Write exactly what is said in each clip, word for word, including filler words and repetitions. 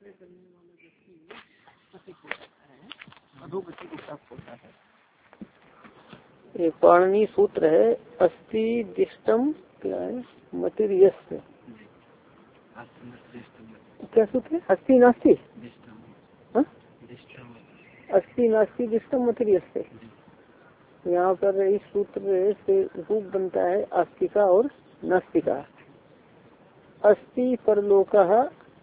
करने वाला व्यक्ति पतित हो जाता है, अधोगति को प्राप्त होता है। एक पाणिनि सूत्र है, अस्ति दिष्टम क्या है, मतिर्यस्य क्या सूत्र है? अस्ति नास्ति अस्ति नास्ति दिष्टम मतिर्यस्य। यहाँ पर इस सूत्र से रूप बनता है आस्तिका और नास्तिका। अस्ति परलोकः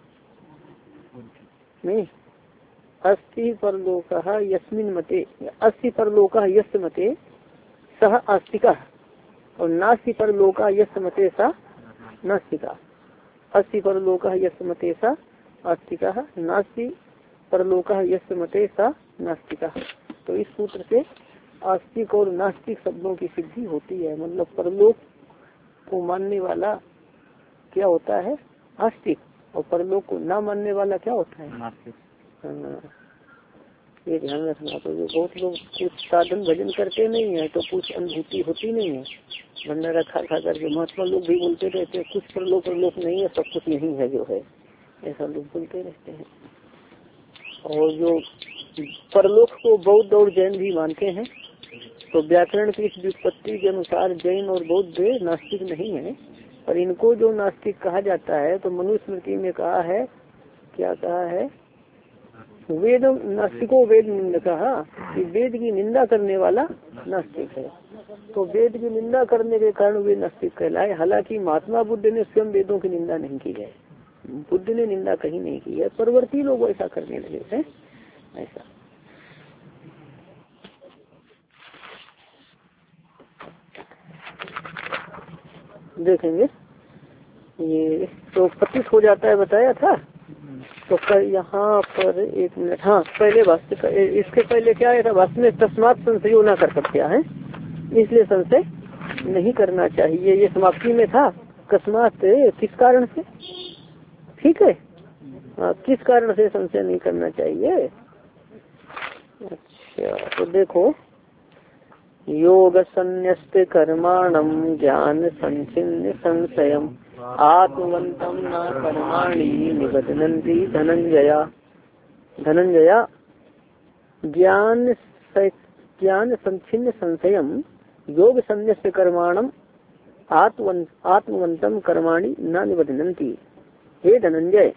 नहीं, अस्ति परलोकः यस्मिन् मते, अस्ति परलोकः यस्य मते सह आस्तिकः और नास्ति परलोकः यस्य मते सा नास्तिका। अस्ति परलोकः यस्य मते सा आस्तिकः, नास्ति परलोकः यस्य मते सा नास्तिकः। तो इस सूत्र से आस्तिक और नास्तिक शब्दों की सिद्धि होती है। मतलब परलोक को मानने वाला क्या होता है? आस्तिक, और परलोक को ना मानने वाला क्या होता है? नास्तिक। हाँ, ये ध्यान रखना। तो जो बहुत लोग कुछ साधन भजन करते नहीं है तो कुछ अनुभूति होती नहीं है, भंडारा खा खा करके। महात्मा लोग भी बोलते रहते हैं कुछ परलोक परलोक नहीं है, सब कुछ नहीं है जो है, ऐसा लोग बोलते रहते हैं। और जो परलोक को बौद्ध और जैन भी मानते हैं, तो व्याकरण की इस व्युत्पत्ति के अनुसार जैन और बौद्ध नास्तिक नहीं है। और इनको जो नास्तिक कहा जाता है तो मनुस्मृति में कहा है, क्या कहा है? वेद नास्तिको वेद निंदा, कहा कि वेद की निंदा करने वाला नास्तिक है। तो वेद की निंदा करने के कारण वे नास्तिक कहलाए। हालांकि महात्मा बुद्ध ने स्वयं वेदों की निंदा नहीं की है, बुद्ध ने निंदा कहीं नहीं की है, परवर्ती लोग ऐसा करने लगे हैं। ऐसा देखेंगे। ये तो पतित हो जाता है बताया था। तो यहाँ पर एक मिनट, हाँ पहले वास्तव इसके पहले क्या आया था? वास्तव में तस्मात संशय ना कर सकते हैं, इसलिए संशय नहीं करना चाहिए। ये समाप्ति में था। अकस्मात किस कारण से, ठीक है, हाँ किस कारण से संशय नहीं करना चाहिए। अच्छा तो देखो, योग संन्यस्त कर्माणम ज्ञान संचिन्न संशयम आत्मवंतम न कर्माणि निबध्नन्ति धनंजया। धनंजया ज्ञान ज्ञान संचिन्न संशयम योग संन्यस्त कर्माणम आत्मवं आत्मवंतम कर्माणि न निबध्नन्ति। हे धनंजय,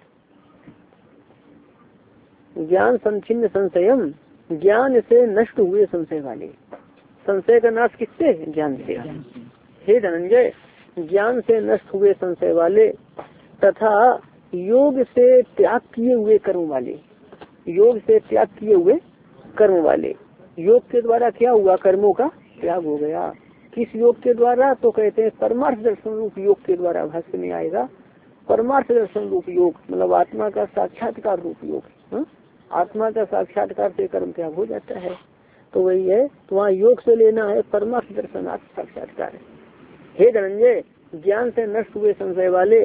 ज्ञान संचिन्न संशयम, ज्ञान से नष्ट हुए संशय वाले। संशय का नाश किससे? ज्ञान से। हे धनंजय, ज्ञान से नष्ट हुए संशय वाले तथा योग से त्याग किए हुए कर्म वाले। योग से त्याग किए हुए कर्म वाले। योग के द्वारा क्या हुआ? कर्मों का त्याग हो गया। किस योग के द्वारा? तो कहते हैं परमार्थ दर्शन रूप योग के द्वारा। भाष्य में आएगा परमार्थ दर्शन रूप योग, मतलब आत्मा का साक्षात्कार रूप योग। हा? आत्मा का साक्षात्कार से कर्म त्याग हो जाता है। तो वही है, तो वहाँ योग से लेना है परमार्थ दर्शन साक्षात्कार। हे धनंजय, ज्ञान से नष्ट हुए संशय वाले,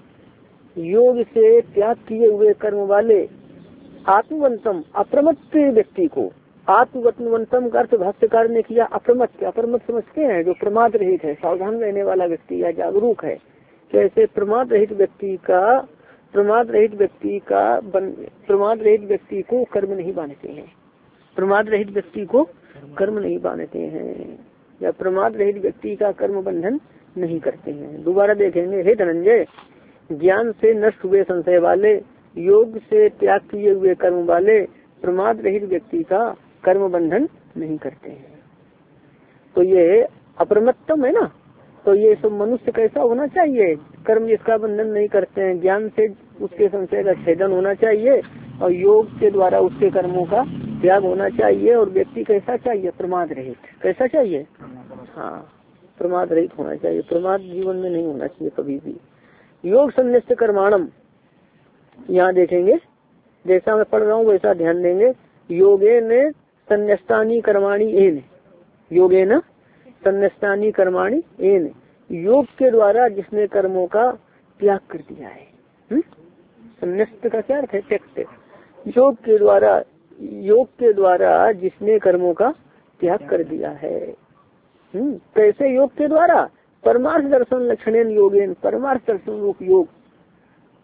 योग से त्याग किए हुए कर्म वाले, आत्मवंतम अप्रमत्त व्यक्ति को, आत्मवंतम का अर्थ भाष्यकार ने किया अप्रमत्त। अप्रमत्त समझते हैं? जो प्रमाद रहित है, सावधान रहने वाला व्यक्ति या जागरूक है। कैसे? प्रमाद रहित व्यक्ति का प्रमाद रहित व्यक्ति का प्रमाद रहित व्यक्ति को कर्म नहीं बांधते हैं। प्रमाद रहित व्यक्ति को कर्म नहीं बांधते हैं, या प्रमाद रहित व्यक्ति का कर्म बंधन नहीं करते हैं। दोबारा देखेंगे। हे धनंजय, ज्ञान से नष्ट हुए संशय वाले, योग से त्याग किए हुए कर्म वाले, प्रमाद रहित व्यक्ति का कर्म बंधन नहीं करते हैं। तो ये अप्रमत्तम है ना। तो ये सब मनुष्य कैसा होना चाहिए? कर्म जिसका बंधन नहीं करते हैं, ज्ञान से उसके संशय का छेदन होना चाहिए और योग के द्वारा उसके कर्मों का त्याग होना चाहिए। और व्यक्ति कैसा चाहिए? प्रमाद रहित। कैसा चाहिए? हाँ, प्रमाद रहित होना चाहिए। प्रमाद जीवन में नहीं होना चाहिए कभी भी। योग संन्यस्त कर्माणम, यहाँ देखेंगे, जैसा मैं पढ़ रहा हूँ वैसा ध्यान देंगे। योगेन संन्यस्तानि कर्माणि एन, योगेन संन्यस्तानि कर्माणि एन, योग के द्वारा जिसने कर्मों का त्याग कर दिया है। संन्यस्त का क्या अर्थ है? त्यक्त। योग के द्वारा योग के द्वारा जिसने कर्मों का त्याग कर दिया है। हम्म कैसे? योग के द्वारा परमार्थ दर्शन लक्षणेन योगेन, परमार्थ दर्शन रूप योग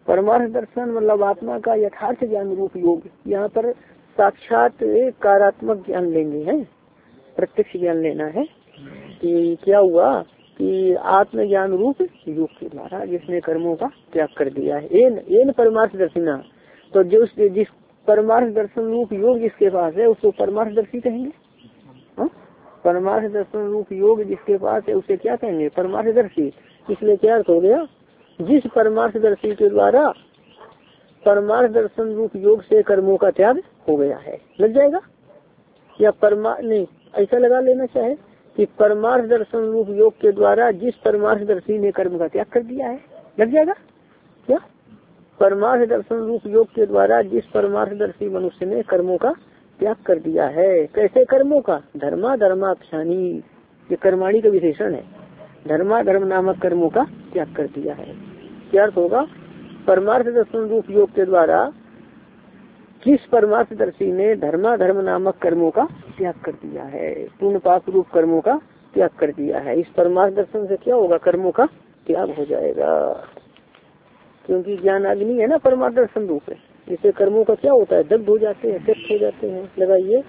परमार्थ दर्शन मतलब आत्मा का यथार्थ ज्ञान रूप योग। यहाँ पर साक्षात कारात्मक ज्ञान लेंगे हैं, प्रत्यक्ष ज्ञान लेना है कि क्या हुआ कि आत्मज्ञान रूप योग के द्वारा जिसने कर्मों का त्याग कर दिया है। एन एन परमार्थ दर्शिना, तो जो जिस परमार्थ दर्शन रूप योग जिसके पास है उसको परमार्थ दर्शी कहेंगे। हा? परमार्थ दर्शन रूप योग जिसके पास है उसे क्या कहेंगे? परमार्थ दर्शी। इसलिए क्या अर्थ हो गया? जिस परमार्थ दर्शी के द्वारा परमार्थ दर्शन रूप योग से कर्मों का त्याग हो गया है। लग जाएगा या परमा नहीं, ऐसा लगा लेना चाहे कि परमार्थ दर्शन रूप योग के द्वारा जिस परमार्थ दर्शी ने कर्म का त्याग कर दिया है। लग जाएगा क्या? परमार्थ दर्शन रूप योग के द्वारा जिस परमार्थ दर्शी मनुष्य ने कर्मों का त्याग कर दिया है। कैसे कर्मों का? धर्मा धर्माख्यानी, ये कर्माणी का विशेषण है। धर्मा धर्म नामक कर्मों का त्याग कर दिया है। क्या अर्थ होगा? परमार्थ दर्शन रूप योग के द्वारा किस परमार्थ दर्शी ने धर्मा धर्म नामक कर्मों का त्याग कर दिया है, पूर्ण पाप रूप कर्मों का त्याग कर दिया है। इस परमार्थ दर्शन से क्या होगा? कर्मों का त्याग हो जाएगा, क्योंकि ज्ञान अग्नि है ना परमार्थ दर्शन रूप है। इससे कर्मों का क्या होता है? दग्ध हो जाते हैं, त्यक्त हो जाते हैं। लगाइए,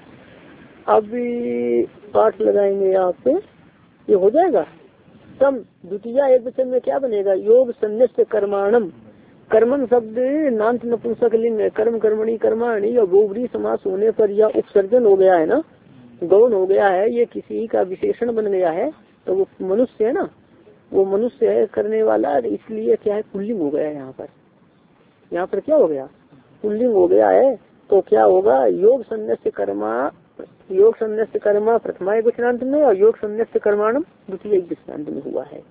अभी पाठ लगाएंगे यहाँ पे, ये हो जाएगा। तम द्वितीय एक वचन में क्या बनेगा? योग संन्यास कर्माणम। कर्मन शब्द नान्त नपुंसक लिंग है। कर्म कर्मणि कर्माणि और बहुव्रीहि समास होने पर यह उपसर्जन हो गया है ना, गौण हो गया है, ये किसी का विशेषण बन गया है। तो वो मनुष्य है ना, वो मनुष्य है करने वाला, इसलिए क्या है? पुल्लिंग हो गया है। यहाँ पर यहाँ पर क्या हो गया? पुल्लिंग हो गया है। तो क्या होगा? योग संन्यास कर्मा, योग संन्यास कर्मा प्रथमा एक वचनांत में और योग संन्यास कर्माणम द्वितीय एक वचनांत में हुआ है।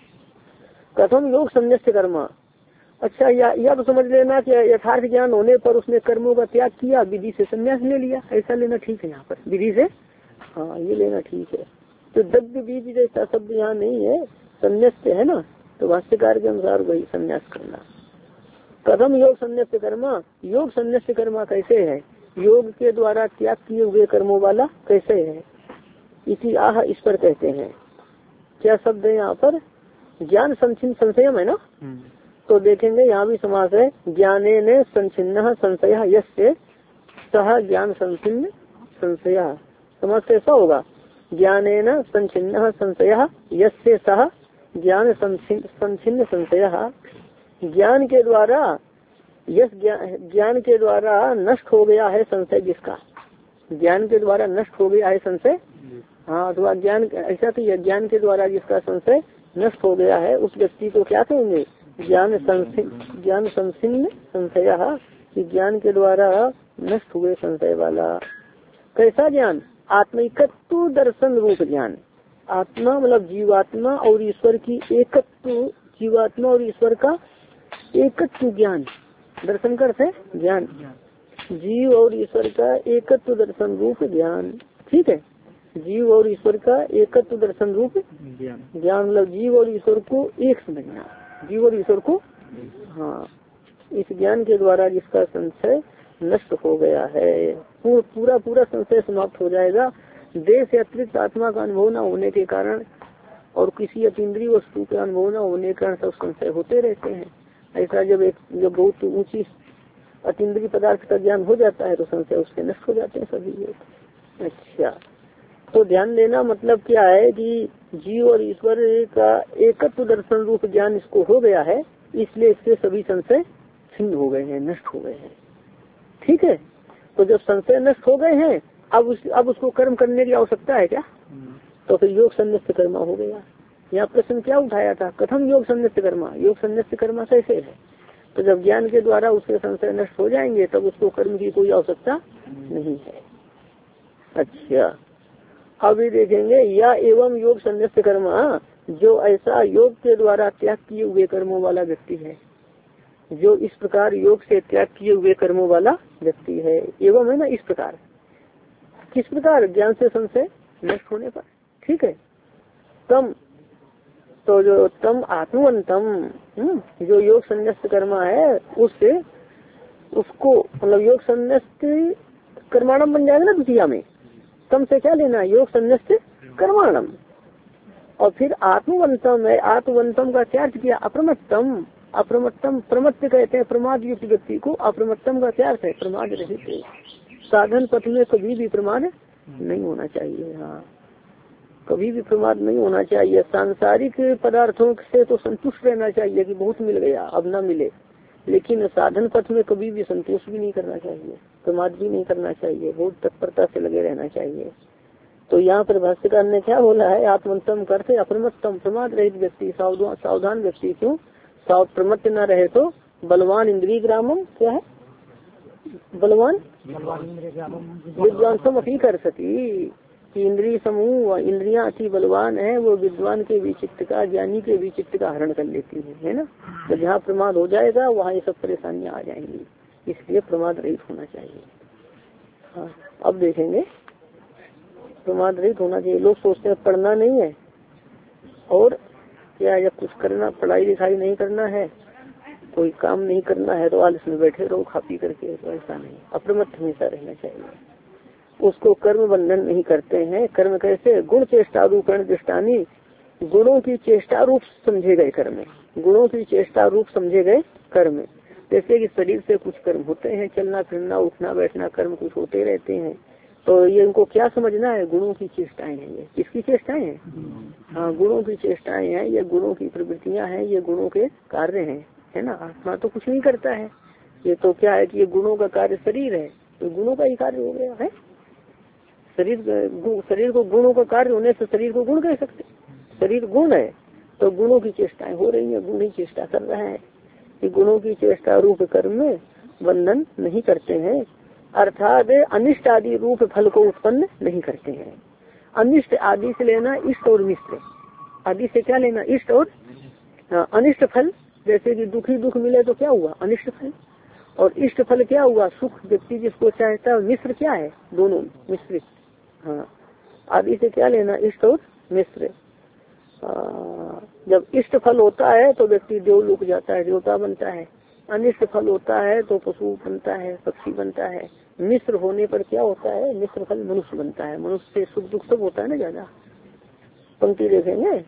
प्रथम योग संन्यास कर्मा। अच्छा, या यह तो समझ लेना कि यथार्थ ज्ञान होने पर उसने कर्मों का त्याग किया, विधि से संन्यास ले लिया, ऐसा लेना ठीक है। यहाँ पर विधि से, हाँ ये लेना ठीक है। तो दग्ध बीज जैसा शब्द यहाँ नहीं है, संन्यास है ना, तो भाष्यकार के अनुसार वही संन्यास करना। प्रथम योग संन्यास कर्मा। योग संन्यास कर्मा कैसे है? योग के द्वारा त्याग किए हुए कर्मों वाला कैसे है? इसी आह इस पर कहते हैं। क्या शब्द है यहाँ पर? ज्ञान संचिन संशयम है ना, तो देखेंगे यहाँ भी समास है। ज्ञाने ने संचिन्न संशय यस्य सह ज्ञान संचिन्न संशय। समास कैसा होगा? ज्ञाने न संचिन्न संशय यस्य सह ज्ञान संचिन्न संशय। ज्ञान के द्वारा यस ज्ञान के द्वारा नष्ट हो गया है संशय जिसका, ज्ञान के द्वारा नष्ट हो गया है संशय। हाँ, अथवा ज्ञान ऐसा कि ज्ञान के द्वारा जिसका संशय नष्ट हो गया है उस व्यक्ति को क्या कहेंगे? ज्ञान ज्ञान संचिन्न संशय, कि ज्ञान के द्वारा नष्ट हुए संशय वाला। कैसा ज्ञान? आत्मिकत्व दर्शन रूप ज्ञान। आत्मा मतलब जीवात्मा और ईश्वर की एकत्व, जीवात्मा और ईश्वर का एकत्व ज्ञान। दर्शन करते ज्ञान, जीव और ईश्वर का एकत्व दर्शन रूप ज्ञान। ठीक है, जीव और ईश्वर का एकत्व दर्शन रूप ज्ञान मतलब जीव और ईश्वर को एक समझना, जीव और ईश्वर को। हाँ, इस ज्ञान के द्वारा जिसका संशय नष्ट हो गया है, पूरा पूरा संशय समाप्त हो जाएगा। देह से अतिरिक्त आत्मा का अनुभव न होने के कारण और किसी अतीन्द्रिय वस्तु का अनुभव न होने के कारण सब संशय होते रहते हैं। ऐसा जब एक जब बहुत ऊंची अतीन्द्रिय पदार्थ का ज्ञान हो जाता है तो संशय उसके नष्ट हो जाते हैं सभी लोग। अच्छा, तो ध्यान देना मतलब क्या है कि जीव और ईश्वर का एकत्व दर्शन रूप ज्ञान इसको हो गया है, इसलिए इससे सभी संशय छिन्न हो गए हैं, नष्ट हो गए हैं। ठीक है, तो जब संशय नष्ट हो गए हैं अब उस अब उसको कर्म करने की आवश्यकता है क्या? तो फिर योग संन्यास कर्मा हो गया। यहाँ प्रश्न क्या उठाया था? कथम योग संन्यास कर्मा। योग संन्यास कर्मा कैसे है? तो जब ज्ञान के द्वारा उसके संशय नष्ट हो जाएंगे तब उसको कर्म की कोई आवश्यकता नहीं है। अच्छा, अभी देखेंगे या एवं योग संन्यास कर्मा, जो ऐसा योग के द्वारा त्याग किए हुए कर्मों वाला व्यक्ति है, जो इस प्रकार योग से त्याग किए हुए कर्मों वाला व्यक्ति है। एवं है ना, इस प्रकार। किस प्रकार? ज्ञान से संशय नष्ट होने पर। ठीक है, तम तो जो तम आत्मवंतम, जो योग संन्यास कर्मा है उससे उसको मतलब योग संन्यास कर्माणम बन जाएगा ना द्वितीया में। तम से क्या लेना? योग संन्यास कर्माणम। और फिर आत्मवंतम है, आत्मवंतम का क्या अर्थ किया? अप्रमत्तम, अप्रमत्तम प्रमत्त कहते हैं प्रमाद युक्त व्यक्ति को। अप्रमत्तम का क्या अर्थ है? प्रमाद रहित। साधन पथ में कभी भी प्रमाद नहीं होना चाहिए। हाँ, कभी भी प्रमाद नहीं होना चाहिए। सांसारिक पदार्थों से तो संतुष्ट रहना चाहिए कि बहुत मिल गया अब ना मिले, लेकिन साधन पथ में कभी भी संतोष भी नहीं करना चाहिए, प्रमाद भी नहीं करना चाहिए, बहुत तत्परता से लगे रहना चाहिए। तो यहाँ पर भाष्यकार ने क्या बोला है? आत्मंतम करते अप्रमत्तम प्रमाद रहित व्यक्ति, सावधान सावधान व्यक्ति। क्यों साव प्रमत्त न रहे तो बलवान इंद्रिय ग्रामम, क्या है बलवान विद्वांसम अपनी कर सकी कि इंद्रिय समूह इंद्रियां अति बलवान है, वो विद्वान के भी चित्त का, ज्ञानी के भी चित्त का हरण कर लेती है, है ना। तो जहाँ प्रमाद हो जाएगा वहाँ ये सब परेशानियां आ जाएंगी, इसलिए प्रमाद रहित होना चाहिए। हाँ, अब देखेंगे प्रमाद रहित होना चाहिए। लोग सोचते हैं पढ़ना नहीं है और क्या जब कुछ करना, पढ़ाई लिखाई नहीं करना है, कोई काम नहीं करना है तो आलस में बैठे रहो खा पी करके, तो ऐसा नहीं, अप्रमत्त हमेशा रहना चाहिए। उसको कर्म बंधन नहीं करते हैं। कर्म कैसे? गुण चेष्टा रूपेण दृष्टानी, गुणों की चेष्टा रूप समझे गए कर्म, गुणों की चेष्टा रूप समझे गए कर्म। जैसे कि शरीर से कुछ कर्म होते हैं, चलना फिरना उठना बैठना कर्म कुछ होते रहते हैं, तो ये इनको क्या समझना है? गुणों की चेष्टाएं हैं। ये किसकी चेष्टाएं हैं? हाँ, गुणों की चेष्टाएं हैं, ये गुणों की प्रवृत्तियां हैं, ये गुणों के कार्य हैं, है ना। आत्मा तो कुछ नहीं करता है, ये तो क्या है कि ये गुणों का कार्य शरीर है, तो गुणों का ही कार्य हो गया है। शरीर शरीर को गुणों का कार्य होने से शरीर को गुण कह सकते, शरीर गुण है तो गुणों की चेष्टाएं हो रही है, गुण ही चेष्टा कर रहा है कि गुणों की चेष्टा रूप कर्म में बंधन नहीं करते हैं, अर्थात अनिष्ट आदि रूप फल को उत्पन्न नहीं करते हैं। अनिष्ट आदि से लेना इष्ट और मिश्र, आदि से क्या लेना? इष्ट और हाँ, अनिष्ट फल। जैसे कि दुखी दुख मिले तो क्या हुआ? अनिष्ट फल। और इष्ट फल क्या हुआ? सुख व्यक्ति जिसको चाहता है। मिश्र क्या है? दोनों मिश्रित। हाँ, आदि से क्या लेना? इष्ट और मिश्र। जब इष्ट फल होता है तो व्यक्ति देवलोक जाता है, देवता बनता है। अनिष्ट फल होता है तो पशु बनता है, पक्षी बनता है। मिश्र होने पर क्या होता है? मिश्र फल मनुष्य बनता है। मनुष्य से सुख दुख सब होता है ना ज्यादा। पंक्ति देखेंगे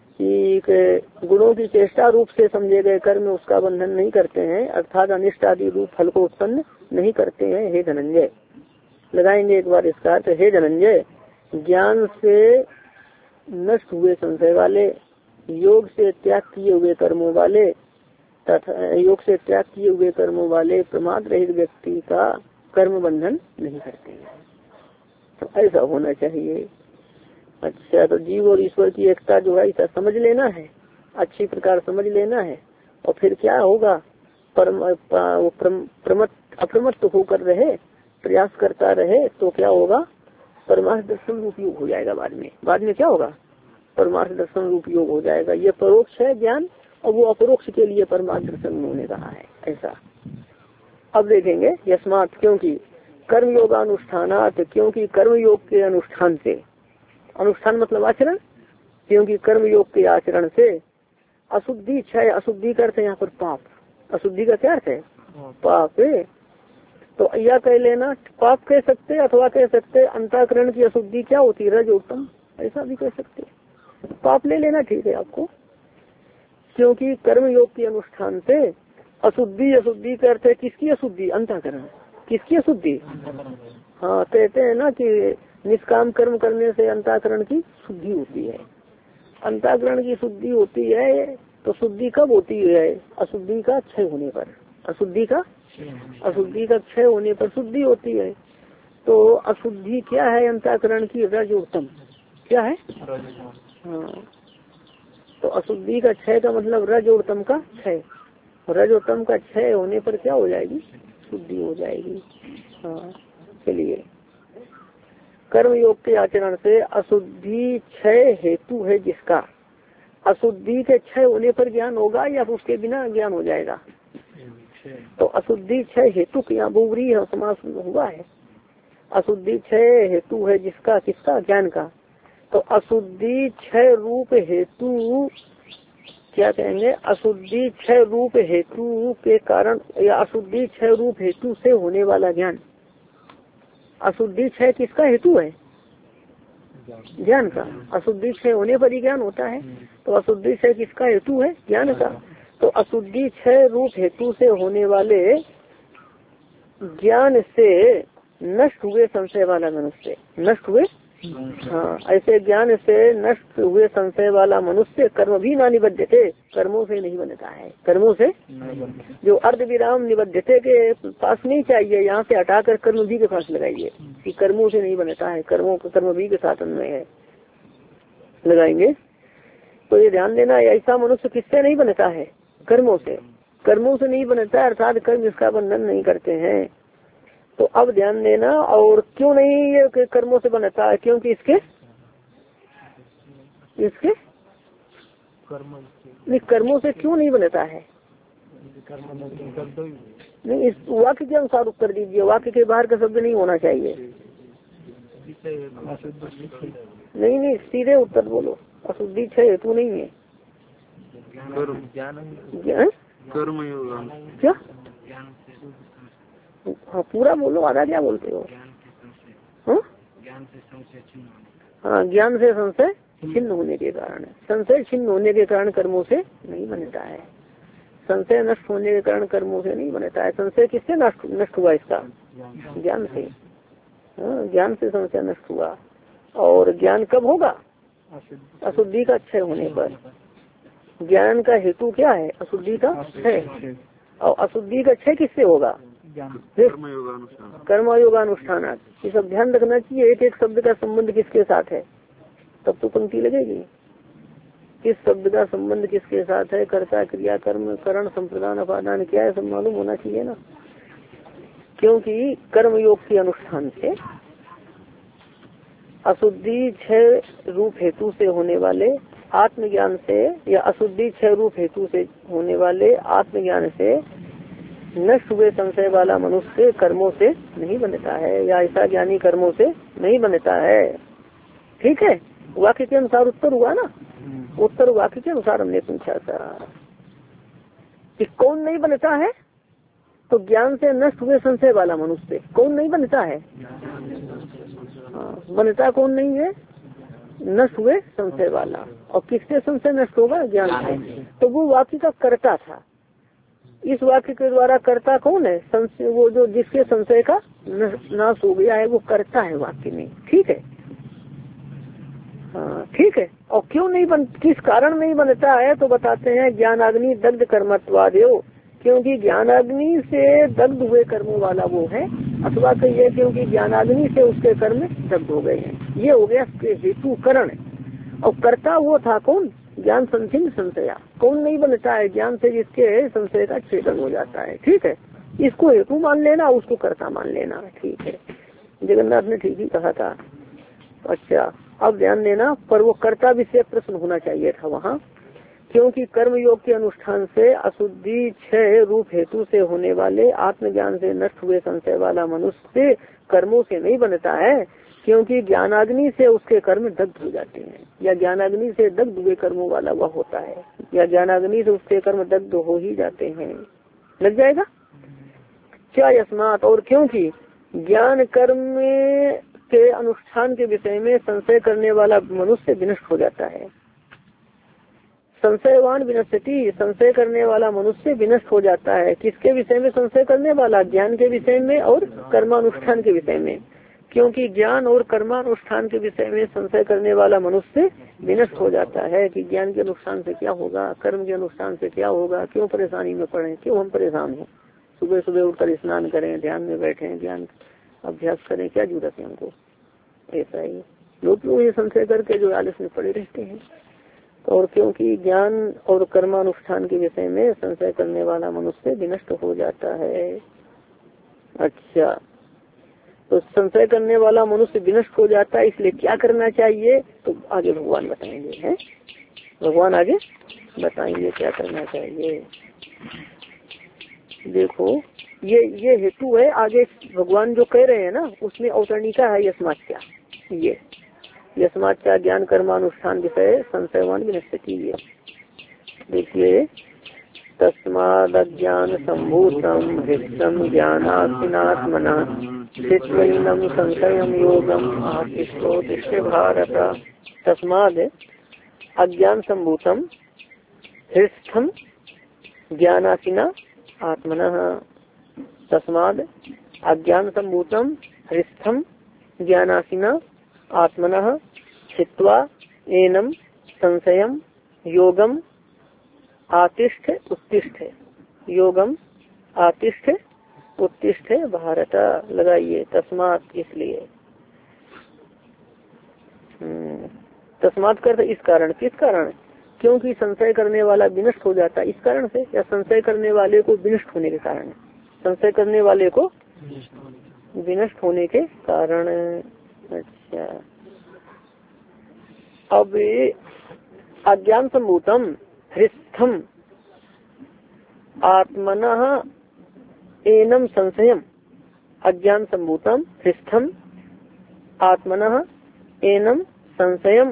कि गुणों की चेष्टा रूप से समझे गए कर्म उसका बंधन नहीं करते हैं, अर्थात अनिष्ट आदि रूप फल को उत्पन्न नहीं करते हैं। हे धनंजय, लगाएंगे एक बार इसका अर्थ। हे धनंजय, ज्ञान से नष्ट हुए संशय वाले, योग से त्याग किए हुए कर्मों वाले तथा योग से त्याग किए हुए कर्मों वाले प्रमाद रहित व्यक्ति का कर्म बंधन नहीं करते हैं। तो ऐसा होना चाहिए। अच्छा, तो जीव और ईश्वर की एकता जो है ऐसा समझ लेना है, अच्छी प्रकार समझ लेना है, और फिर क्या होगा? परम प्रमत्त अप्रमत्त होकर रहे, प्रयास करता रहे, तो क्या होगा? परमार्थ दर्शन रूप योग हो जाएगा। बाद में बाद में क्या होगा? परमार्थ दर्शन रूप योग हो जाएगा। ये परोक्ष है ज्ञान, और वो अपरोक्ष के लिए परमार्थ दर्शन उन्होंने कहा है ऐसा। अब देखेंगे यस्मात, क्योंकि कर्म योगानुष्ठानात, क्योंकि कर्म योग के अनुष्ठान से, अनुष्ठान मतलब आचरण, क्योंकि कर्म योग के आचरण से अशुद्धि क्षय, अशुद्धि करते यहाँ पर पाप, अशुद्धि का क्या अर्थ है? पाप। तो यह कह लेना, पाप कह सकते अथवा कह सकते अंतःकरण की अशुद्धि क्या होती है? रजोत्तम, ऐसा भी कह सकते। पाप ले लेना ठीक है आपको, क्योंकि कर्म योग के अनुष्ठान से अशुद्धि, अशुद्धि का अर्थ है किसकी अशुद्धि? अंतःकरण। किसकी अशुद्धि? हाँ, कहते हैं ना कि निष्काम कर्म करने से अंतःकरण की शुद्धि होती है। अंतःकरण की शुद्धि होती है, तो शुद्धि कब होती है? अशुद्धि का क्षय होने पर। अशुद्धि का अशुद्धि का क्षय होने पर शुद्धि होती है। तो अशुद्धि क्या है अंतःकरण की? रजोत्तम। क्या है? हाँ, तो अशुद्धि का क्षय का मतलब रजोत्तम का क्षय, रजोत्तम का क्षय होने पर क्या हो जाएगी? शुद्धि हो जाएगी। हाँ, चलिए, कर्म योग के आचरण से अशुद्धि क्षय हेतु है जिसका, अशुद्धि के क्षय होने पर ज्ञान होगा या उसके बिना ज्ञान हो जाएगा? तो अशुद्धि क्षय हेतु यहाँ बुरी है, समास हुआ है। अशुद्धि क्षय हेतु है जिसका, किसका? ज्ञान का। तो अशुद्धि क्षय रूप हेतु क्या कहेंगे? अशुद्धि क्षय रूप हेतु के कारण, या अशुद्धि क्षय रूप हेतु से होने वाला ज्ञान। अशुद्धि क्षय किसका हेतु है? ज्ञान का। अशुद्धि क्षय होने पर ही ज्ञान होता है, तो अशुद्धि क्षय किसका हेतु है? ज्ञान का। तो अशुद्धि क्षय रूप हेतु से होने वाले ज्ञान से नष्ट हुए संशय वाला मनुष्य, नष्ट हुए, हाँ, ऐसे ज्ञान से नष्ट हुए संशय वाला मनुष्य कर्म भी ना निबद्ध थे, कर्मों से नहीं बनता है, कर्मों से जो अर्ध विराम निबद्ध थे के पास नहीं चाहिए, यहाँ से हटाकर कर्म भी के पास लगाइए कि कर्मों से नहीं बनता है, कर्मों का कर्म भी के साथ में है लगाएंगे। तो ये ध्यान देना, ऐसा मनुष्य किससे नहीं बनता है, कर्मों से, कर्मों से नहीं बनता है, अर्थात कर्म इसका बंधन नहीं करते हैं। तो अब ध्यान देना, और क्यों नहीं ये कर्मों से बनता है, क्योंकि इसके इसके नहीं, कर्मों से क्यों नहीं बनता है, नहीं, इस वाक्य के अनुसार उत्तर दीजिए, वाक्य के बाहर का शब्द नहीं होना चाहिए। नहीं नहीं, सीधे उत्तर बोलो, अशुद्धि क्षय हेतु नहीं है, कर्म क्या, हाँ पूरा बोलो, आधा क्या बोलते हो, हाँ हाँ, ज्ञान से संशय छिन्न होने के कारण, संशय छिन्न होने के कारण कर्मों से नहीं बनता है, संशय नष्ट होने के कारण कर्मों से नहीं बनता है। संशय किससे नष्ट नष्ट हुआ, इसका ज्ञान से, हाँ, ज्ञान से संशय नष्ट हुआ। और ज्ञान कब होगा, अशुद्धि का क्षय होने पर। ज्ञान का हेतु क्या है, अशुद्धि का क्षय, और अशुद्धि का क्षय किससे होगा, कर्मयोगानुष्ठान। ये सब ध्यान रखना चाहिए, एक एक शब्द का संबंध किसके साथ है, तब तो पंक्ति लगेगी, किस शब्द का संबंध किसके साथ है, कर्ता क्रिया कर्म करण संप्रदान अपादान क्या है, सब मालूम होना चाहिए ना। क्योंकि कर्म योग के अनुष्ठान से अशुद्धि क्षय रूप हेतु से होने वाले आत्मज्ञान से, या अशुद्धि क्षय रूप हेतु से होने वाले आत्मज्ञान से नष्ट हुए संशय वाला मनुष्य कर्मों से नहीं बनता है, या ऐसा ज्ञानी कर्मों से नहीं बनता है। ठीक है, वाक्य के अनुसार उत्तर हुआ ना, उत्तर वाक्य के अनुसार हमने पूछा था कि कौन नहीं बनता है, तो ज्ञान से नष्ट हुए संशय वाला मनुष्य कौन नहीं बनता है, हाँ, बनता कौन नहीं है, नष्ट हुए संशय वाला। और किससे संशय नष्ट होगा, ज्ञान से। तो वो वाक्य का कर्ता था, इस वाक्य के द्वारा कर्ता कौन है, संशय, वो जो जिसके संशय का नाश हो गया है वो कर्ता है वाक्य में। ठीक है, हाँ ठीक है। और क्यों नहीं बन, किस कारण नहीं बनता है, तो बताते हैं ज्ञानाग्नि दग्ध कर्मत्वादेव, क्योंकि ज्ञानाग्नि से दग्ध हुए कर्मों वाला वो है, अथवा कहिए क्योंकि ज्ञानाग्नि से उसके कर्म दग्ध हो गए हैं। ये हो गया हेतु करण। और कर्ता वो था कौन, ज्ञान संचिन्न संशया, कौन नहीं बनता है, ज्ञान से जिसके संशय का छेदन हो जाता है। ठीक है, इसको हेतु मान लेना, उसको कर्ता मान लेना। ठीक है, जगन्नाथ ने ठीक ही कहा था। अच्छा, अब ध्यान देना, पर वो कर्ता विषय प्रश्न होना चाहिए था वहाँ, क्योंकि कर्म योग के अनुष्ठान से अशुद्धि क्षय रूप हेतु से होने वाले आत्मज्ञान से नष्ट हुए संशय वाला मनुष्य कर्मों से नहीं बनता है, क्योंकि ज्ञानाग्नि से उसके कर्म दग्ध हो जाते हैं, या ज्ञानाग्नि से दग्ध हुए कर्मों वाला वह होता है, या ज्ञानाग्नि से उसके कर्म दग्ध हो ही जाते हैं। लग जाएगा क्या, यस्मात, और क्योंकि ज्ञान कर्म के अनुष्ठान के विषय में संशय करने वाला मनुष्य विनष्ट हो जाता है। संशयवान विनश्यति, संशय करने वाला मनुष्य विनष्ट हो जाता है। किसके विषय में संशय करने वाला, ज्ञान के विषय में और कर्मानुष्ठान के विषय में, क्योंकि ज्ञान और कर्मानुष्ठान के विषय में संशय करने वाला मनुष्य विनष्ट हो जाता है कि ज्ञान के अनुष्ठान से क्या होगा, कर्म के अनुष्ठान से क्या होगा, क्यों परेशानी में पड़े, क्यों हम परेशान हो, सुबह सुबह उठकर स्नान करें, ध्यान में बैठे, ज्ञान अभ्यास करें, क्या जरूरत है हमको। ऐसा ही लोग लोग ये संशय करके जो आलस में पड़े रहते हैं। और क्योंकि ज्ञान और कर्मानुष्ठान के विषय में संशय करने वाला मनुष्य विनष्ट हो जाता है। अच्छा, तो संशय करने वाला मनुष्य विनष्ट हो जाता है, इसलिए क्या करना चाहिए, तो आगे भगवान बताएंगे। हैं, भगवान आगे बताएंगे क्या करना चाहिए। देखो, ये ये हेतु है, आगे भगवान जो कह रहे हैं ना, उसमें औतरणिका है यस्माच्चा, ये यस्माच्चा ज्ञान कर्मानुष्ठान विषय संशयवान विनश्यति। ये देखिए, तस्माद्ज्ञान संभूतम हृदयम ज्ञानात्मना चित्वैनम संशयम योगम आतिष्ठो दृश्य भारत। तस्माद अज्ञान संभूतम हृस्थम ज्ञानासिना आत्मनः तस्माद् अज्ञान संभूतम हृस्थम ज्ञानासिना आत्मनः छित्त्वा एनम संशयम योगम आतिष्ठ उत्तिष्ठ योगम आतिष्ठ उत्तिष्ठ भारत लगाइए। तस्मात् इसलिए, तस्मात् कर इस कारण, किस कारण? क्योंकि संशय करने वाला विनष्ट हो जाता है इस कारण से, या संशय करने वाले को विनष्ट होने के कारण, संशय करने वाले को विनष्ट होने के कारण। अच्छा, अब अज्ञान संभूतम हृस्थम आत्मनः एनम संशयम, अज्ञान संभूतम हृस्थम आत्मनः एनम संशयम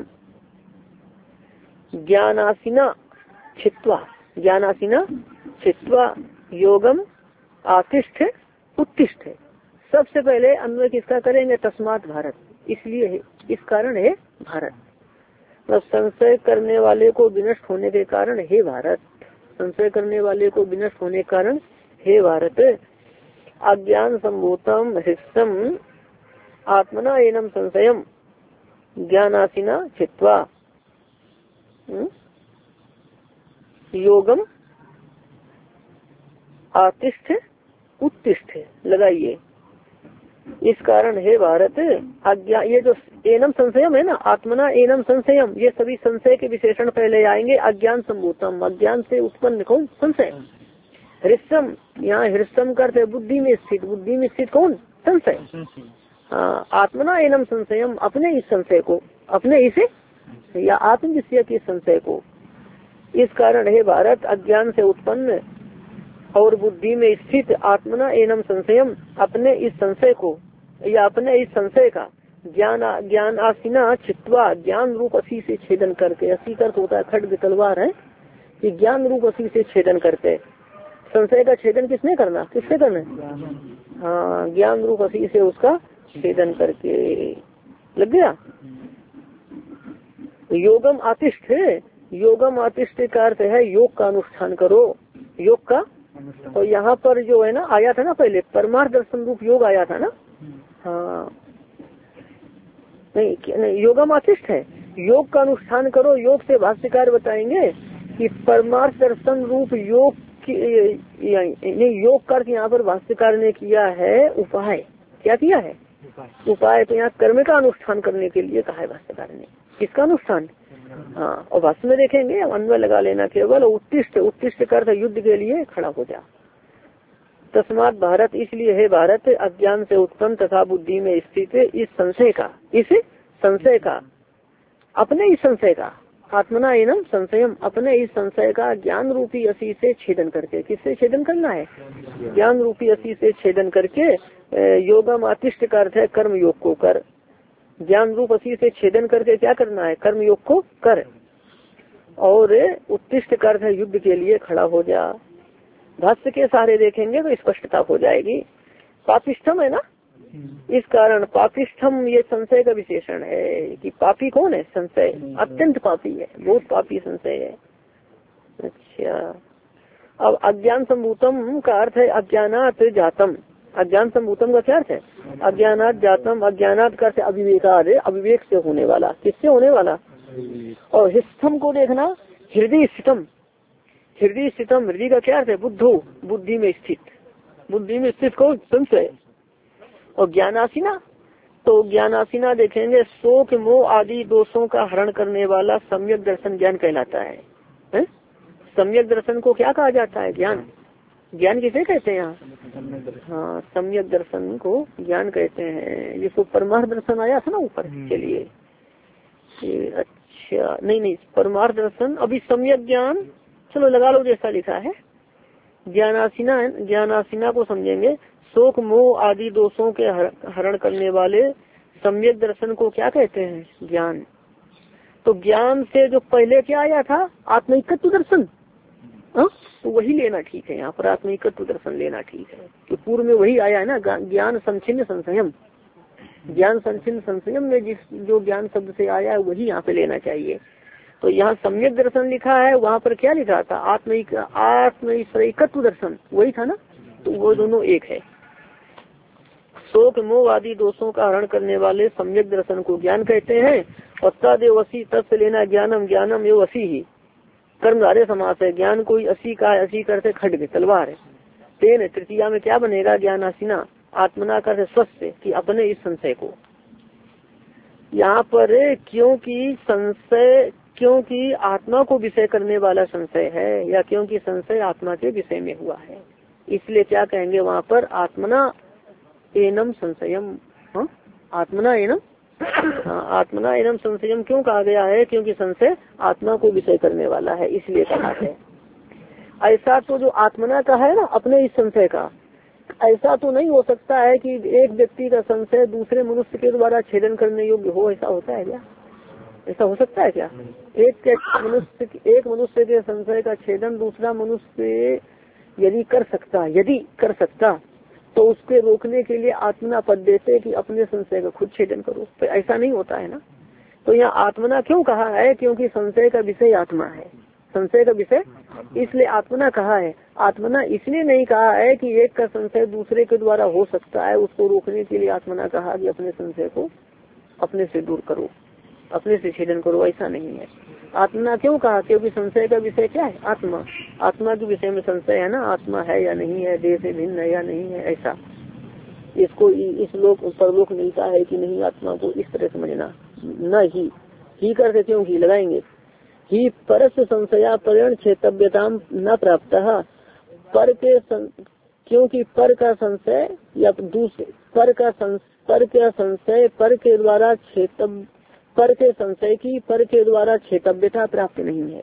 ज्ञानासिना छित्त्वा, ज्ञानासिना छित्त्वा योगम आतिष्ठ उत्तिष्ठ। सबसे पहले अन्वय किसका करेंगे? तस्मात् भारत, इसलिए है, इस कारण है भारत। मतलब संशय करने वाले को विनष्ट होने के कारण हे भारत, संशय करने वाले को विनष्ट होने के कारण हे भारत। अज्ञान संभूतम हृष्टम आत्मना एनम संशयम ज्ञानासिना छित्त्वा योगम आतिष्ठ उत्तिष्ठ लगाइए। इस कारण हे भारत अज्ञा, ये जो एनम संशयम है ना, आत्मना एनम संशयम, ये सभी संशय के विशेषण पहले आएंगे। अज्ञान संभूतम, अज्ञान से उत्पन्न कौन? संशय। हृष्टम, यहाँ हृष्टम करते बुद्धि में स्थित, बुद्धि में स्थित कौन? संशय। हाँ, आत्मना एनम संशयम, अपने इस संशय को, अपने इसे या आत्म विषय के संशय को। इस कारण हे भारत अज्ञान से उत्पन्न और बुद्धि में स्थित आत्मना एनम संशयम, अपने इस संशय को या अपने इस संशय का ज्ञान ज्ञान आसिना छित्त्वा, ज्ञान रूप असी से छेदन करके, असी का होता है खड्ग तलवार है कि ज्ञान रूप असी से छेदन करते। संशय का छेदन किसने करना? किससे करना? हाँ, ज्ञान रूप असी से उसका छेदन करके। लग गया? योगम आतिष्ठ, योगम आतिष्ठ का अर्थ है योग का अनुष्ठान करो, योग का। और यहाँ पर जो है ना आया था ना पहले परमार्थ दर्शन रूप योग आया था ना। हाँ, नहीं, नहीं योगम आतिष्ठ है, योग का अनुष्ठान करो। योग से भाष्यकार बताएंगे कि परमार्थ दर्शन रूप योग की, नहीं योग का यहाँ पर भाष्यकार ने किया है उपाय। क्या किया है? उपाय। तो यहाँ कर्म का अनुष्ठान करने के लिए कहा है भाष्यकार ने। किसका अनुष्ठान? हाँ, और भाष्य में देखेंगे अन्वय लगा लेना केवल। उत्तिष्ठ, उत्तिष्ठ कर युद्ध के लिए खड़ा हो जा। तस्मात् भारत, इसलिए है भारत अज्ञान से उत्पन्न तथा बुद्धि में स्थित इस संशय का, इस संशय का, अपने इस संशय का, आत्मना एनम संशयम, अपने इस संशय का ज्ञान रूपी असी से छेदन करके। किससे छेदन करना है? ज्ञान रूपी असी से छेदन करके। योगम आतिष्ठ का अर्थ है कर्म योग को कर। ज्ञान रूप असी से छेदन करके क्या करना है? कर्म योग को कर। और उत्तिष्ठ का अर्थ है युद्ध के लिए खड़ा हो जा। भाष्य के सहारे देखेंगे तो स्पष्टता हो जाएगी। पापिष्ठम है ना, इस कारण पापिष्ठम ये संशय का विशेषण है कि पापी कौन है? संशय, अत्यंत पापी है, बहुत पापी संशय है। अच्छा, अब अज्ञान संभूतम का अर्थ है अज्ञानात जातम। अज्ञान संभूतम का क्या अर्थ है? अज्ञानात जातम, अज्ञानात का अर्थ अविवेकाद, अविवेक से होने वाला। किससे होने वाला? और हिस्थम को देखना, हृदय स्थितम, हृदय स्थितम, हृदय का क्या अर्थ है? बुद्धो, बुद्धि में स्थित, बुद्धि में स्थित कौन? संशय। और ज्ञानासिना, तो ज्ञानासिना देखेंगे शोक मोह आदि दोषों का हरण करने वाला सम्यक दर्शन ज्ञान कहलाता है, है? सम्यक दर्शन को क्या कहा जाता है? ज्ञान। ज्ञान किसे कहते हैं यहाँ? हाँ, सम्यक दर्शन को ज्ञान कहते हैं। जिसको परमार्थ दर्शन आया था ना ऊपर। चलिए, अच्छा, नहीं नहीं परमार्थ दर्शन, अभी सम्यक ज्ञान, चलो लगा लो जैसा लिखा है। ज्ञानासिना, ज्ञानासिना को समझेंगे शोक मोह आदि दोषों के हरण करने वाले सम्यक दर्शन को क्या कहते हैं? ज्ञान। तो ज्ञान से जो पहले क्या आया था? आत्मिकत्व दर्शन। हाँ, तो वही लेना ठीक है। यहाँ पर आत्मिकत्व दर्शन लेना ठीक है कि पूर्व में वही आया है ना, ज्ञान संचिन्न संशयम। ज्ञान संचिन्न संशयम में जिस जो ज्ञान शब्द से आया है वही यहाँ पे लेना चाहिए। तो यहाँ सम्यक दर्शन लिखा है, वहाँ पर क्या लिखा था? आत्म आत्म ईश्वरिकत्व दर्शन, वही था ना। तो वो दोनों एक है। शोक मोह आदि दोषों का हरण करने वाले सम्यक दर्शन को ज्ञान कहते हैं। और तदेव असी, तब से लेना ज्ञानम, ज्ञानम एवं असी ही कर्मधारय समास है। ज्ञान कोई असी का, असी करते खड्ग तलवार है। तेन तृतीया में क्या बनेगा? ज्ञान आसीना आत्मना कर स्वस्थ कि अपने इस संशय को। यहाँ पर क्योंकि संशय, क्योंकि आत्मा को विषय करने वाला संशय है, या क्योंकि संशय आत्मा के विषय में हुआ है, इसलिए क्या कहेंगे वहाँ पर? आत्मना एनम संशयम। हाँ, आत्मना एनम, हाँ, आत्मना एनम संशयम क्यों कहा गया है? क्योंकि संशय आत्मा को विषय करने वाला है, इसलिए कहा है। ऐसा तो जो आत्मना का है ना, अपने इस संशय का, ऐसा तो नहीं हो सकता है कि एक व्यक्ति का संशय दूसरे मनुष्य के द्वारा छेदन करने योग्य हो। ऐसा होता है क्या? ऐसा हो सकता है क्या? एक मनुष्य एक मनुष्य के संशय का छेदन दूसरा मनुष्य यदि कर सकता यदि कर सकता तो उसके रोकने के लिए आत्मना पद देते कि अपने संशय का खुद छेदन करो। तो ऐसा नहीं होता है ना। तो यहाँ आत्मना क्यों कहा है? क्योंकि संशय का विषय आत्मा है, संशय का विषय, इसलिए आत्मना कहा है। आत्मना इसलिए नहीं कहा है कि एक का संशय दूसरे के द्वारा हो सकता है, उसको रोकने के लिए आत्मना कहा कि अपने संशय को अपने से दूर करो, अपने से छेदन करो। ऐसा नहीं है। आत्मना क्यों कहा? क्योंकि संशय का विषय क्या है? आत्मा। आत्मा के विषय में संशय है ना, आत्मा है या नहीं है, देह से भिन्न है या नहीं है। ऐसा इसको इस लोक परलोक मिलता है कि नहीं, आत्मा को इस तरह समझना। न ही ही करके क्यों ही लगाएंगे? ही परस्य संशया परिण क्षेत्रव्यता न प्राप्त। पर के सं, क्योंकि पर का संशय या दूसरे पर का संस, पर का संशय पर के द्वारा क्षेत्र पर के संशय की पर के द्वारा क्षेत्रव्यता प्राप्त नहीं है।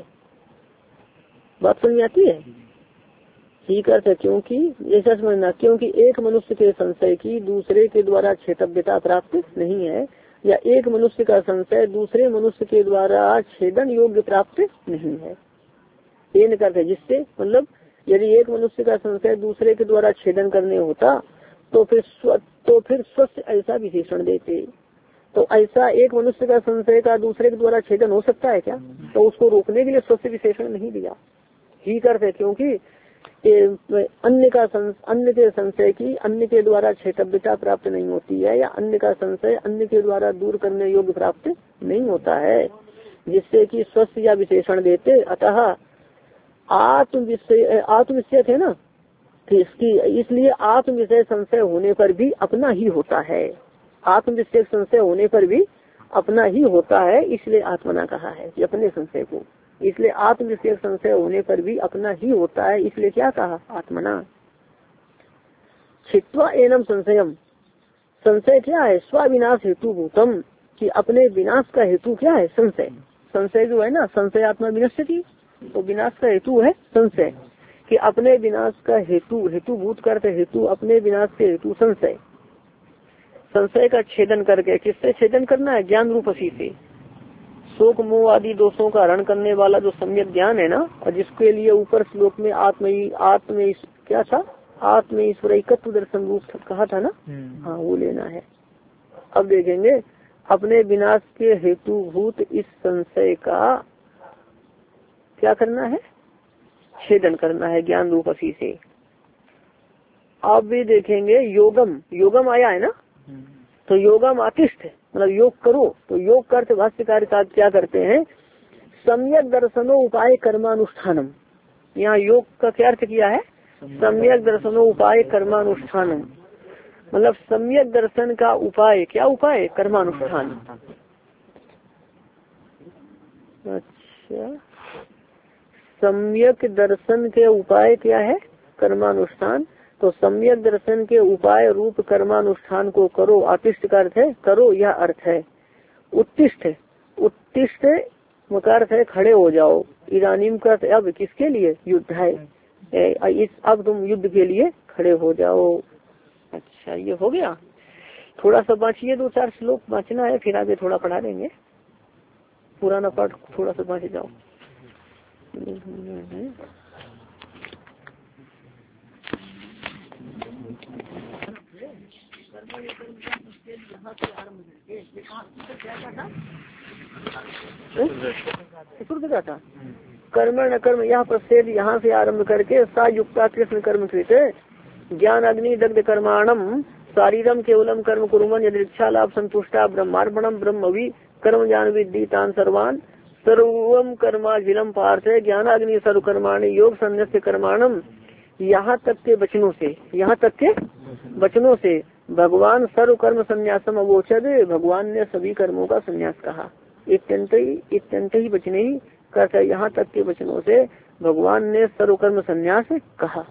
बात समझ आती है? ठीक है। क्योंकि ऐसा समझना, क्योंकि एक मनुष्य के संशय की दूसरे के द्वारा क्षेत्रव्यता प्राप्त नहीं है, या एक मनुष्य का संशय दूसरे मनुष्य के द्वारा छेदन योग्य प्राप्त नहीं है। ये करते जिससे मतलब यदि एक मनुष्य का संशय दूसरे के द्वारा छेदन करने होता तो फिर स्व, तो फिर स्वस्थ ऐसा विशेषण देते। तो ऐसा एक मनुष्य का संशय का दूसरे के द्वारा छेदन हो सकता है क्या? तो उसको रोकने के लिए स्वस्थ विशेषण नहीं दिया। ही करते क्योंकि अन्य का अन्य के संशय की अन्य के द्वारा क्षेत्रव्यता प्राप्त नहीं होती है, या अन्य का संशय अन्य के द्वारा दूर करने योग्य प्राप्त नहीं होता है, जिससे कि स्वस्थ या विशेषण देते। अतः आत्म विषय आत्म विषय है ना, इसकी इसलिए आत्म विषय संशय होने पर भी अपना ही होता है। आत्म विषय संशय होने पर भी अपना ही होता है, इसलिए आत्मना कहा है कि अपने संशय को। इसलिए आत्म विषय संशय होने पर भी अपना ही होता है, इसलिए क्या कहा? आत्मना। छित्वा एनम संशयम, संशय क्या है? स्वाविनाश हेतु भूतम, कि अपने विनाश का हेतु क्या है? संशय। संशय जो है ना, संशय आत्मा विनश्यति, तो विनाश का हेतु है संशय, कि अपने विनाश का हेतु, हेतु भूत करते हेतु, अपने विनाश के हेतु संशय। संशय का छेदन करके, किससे छेदन करना है? ज्ञान रूप असी से। शोक मोह आदि दोषों का हरण करने वाला जो सम्यक ज्ञान है ना, और जिसके लिए ऊपर श्लोक में आत्म आत्म क्या था? आत्म ईश्वरिकत्व दर्शन रूप कहा था ना, हाँ वो लेना है। अब देखेंगे अपने विनाश के हेतु भूत इस संशय का क्या करना है? छेदन करना है ज्ञान रूप असी से। आप भी देखेंगे योगम, योगम आया है ना, तो योगम आतिष्ठ मतलब योग करो। तो योग करते भाष्यकार का क्या करते हैं? सम्यक दर्शनो उपाय कर्मानुष्ठानम। यहाँ योग का क्या अर्थ किया है? सम्यक दर्शनो उपाय कर्मानुष्ठानम, मतलब सम्यक दर्शन का उपाय। क्या उपाय? कर्मानुष्ठान। अच्छा, सम्यक दर्शन के उपाय क्या है? कर्मानुष्ठान। तो सम्यक दर्शन के उपाय रूप कर्मानुष्ठान को करो। आतिष्ठ का अर्थ है करो, यह अर्थ है। उत्तिष्ठ, उत्तिष्ठ का अर्थ है खड़े हो जाओ। इदानीम का अर्थ अब किसके लिए? युद्ध है, इस अब तुम युद्ध के लिए खड़े हो जाओ। अच्छा, ये हो गया। थोड़ा सा बाँचिए, दो चार श्लोक बाँचना है, फिर आगे थोड़ा पढ़ा देंगे। पुराना पाठ थोड़ा सा बाँच जाओ। यहाँ से आरम्भ करके क्या क्या था चतुर्थ का था कर्मण कर्म यहाँ प्रसेद यहाँ से आरम्भ करके सा युक्ता कृष्ण कर्म कृत ज्ञान अग्नि दग्ध कर्माणम शारीरम केवलम कर्म कुरुमन यदृच्छा लाभ संतुष्टा ब्रह्मार्पणम ब्रह्मवि कर्म ज्ञान विद्धि तान सर्वान सर्वम कर्माजिलम पार्थ ज्ञानाग्नि सर्व कर्माणि योग संन्यास कर्माणम। यहाँ तक के वचनों से यहाँ तक के वचनों से भगवान सर्व कर्म संन्यासम अवोचद भगवान ने सभी कर्मों का संन्यास कहा। इत्यंत ही इत्यंत ही वचने ही कहता है यहाँ तक के वचनों से भगवान ने सर्व कर्म संन्यास कहा।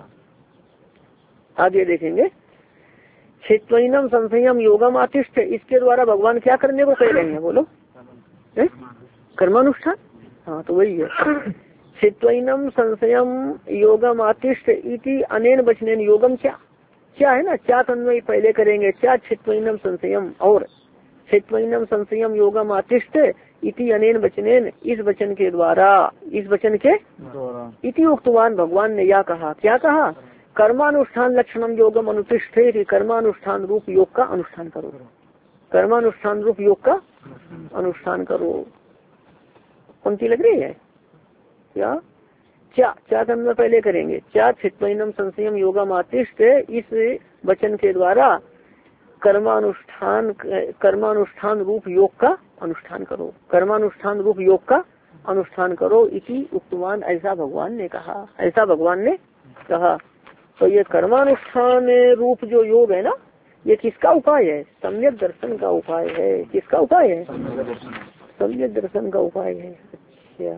आगे देखेंगे क्षेत्रम संशयम योगम आतिष्ठ इसके द्वारा भगवान क्या करने को कह रहे हैं बोलो कर्मानुष्ठान। हाँ तो वही है क्षेत्रम संशयम योगम आतिष्ठ इति अनेन वचनेन योगम क्या क्या है ना क्या कन्वय पहले करेंगे क्या क्षेत्रम संशयम और क्षेत्रम संशयम योगम आतिष्ठ इति अनेन वचनेन इस वचन के द्वारा इस वचन के इति उक्तवान भगवान ने यह कहा क्या कहा कर्मानुष्ठान लक्षणम योगम अनुतिष्ठे कर्मानुष्ठान रूप योग का अनुष्ठान करो कर्मानुष्ठान रूप योग का अनुष्ठान करो। पंक्ति लग रही है क्या क्या क्या करना पहले करेंगे क्या क्षेत्रम संशयम योगम आतिष्ठ इस वचन के द्वारा कर्मानुष्ठान कर्मानुष्ठान रूप योग का अनुष्ठान करो कर्मानुष्ठान रूप योग का अनुष्ठान करो इसी उक्तवान ऐसा भगवान ने कहा ऐसा भगवान ने कहा। तो ये कर्मानुष्ठान रूप जो योग है ना ये किसका उपाय है सम्यक दर्शन का उपाय है। किसका उपाय है सम्यक दर्शन का उपाय है। अच्छा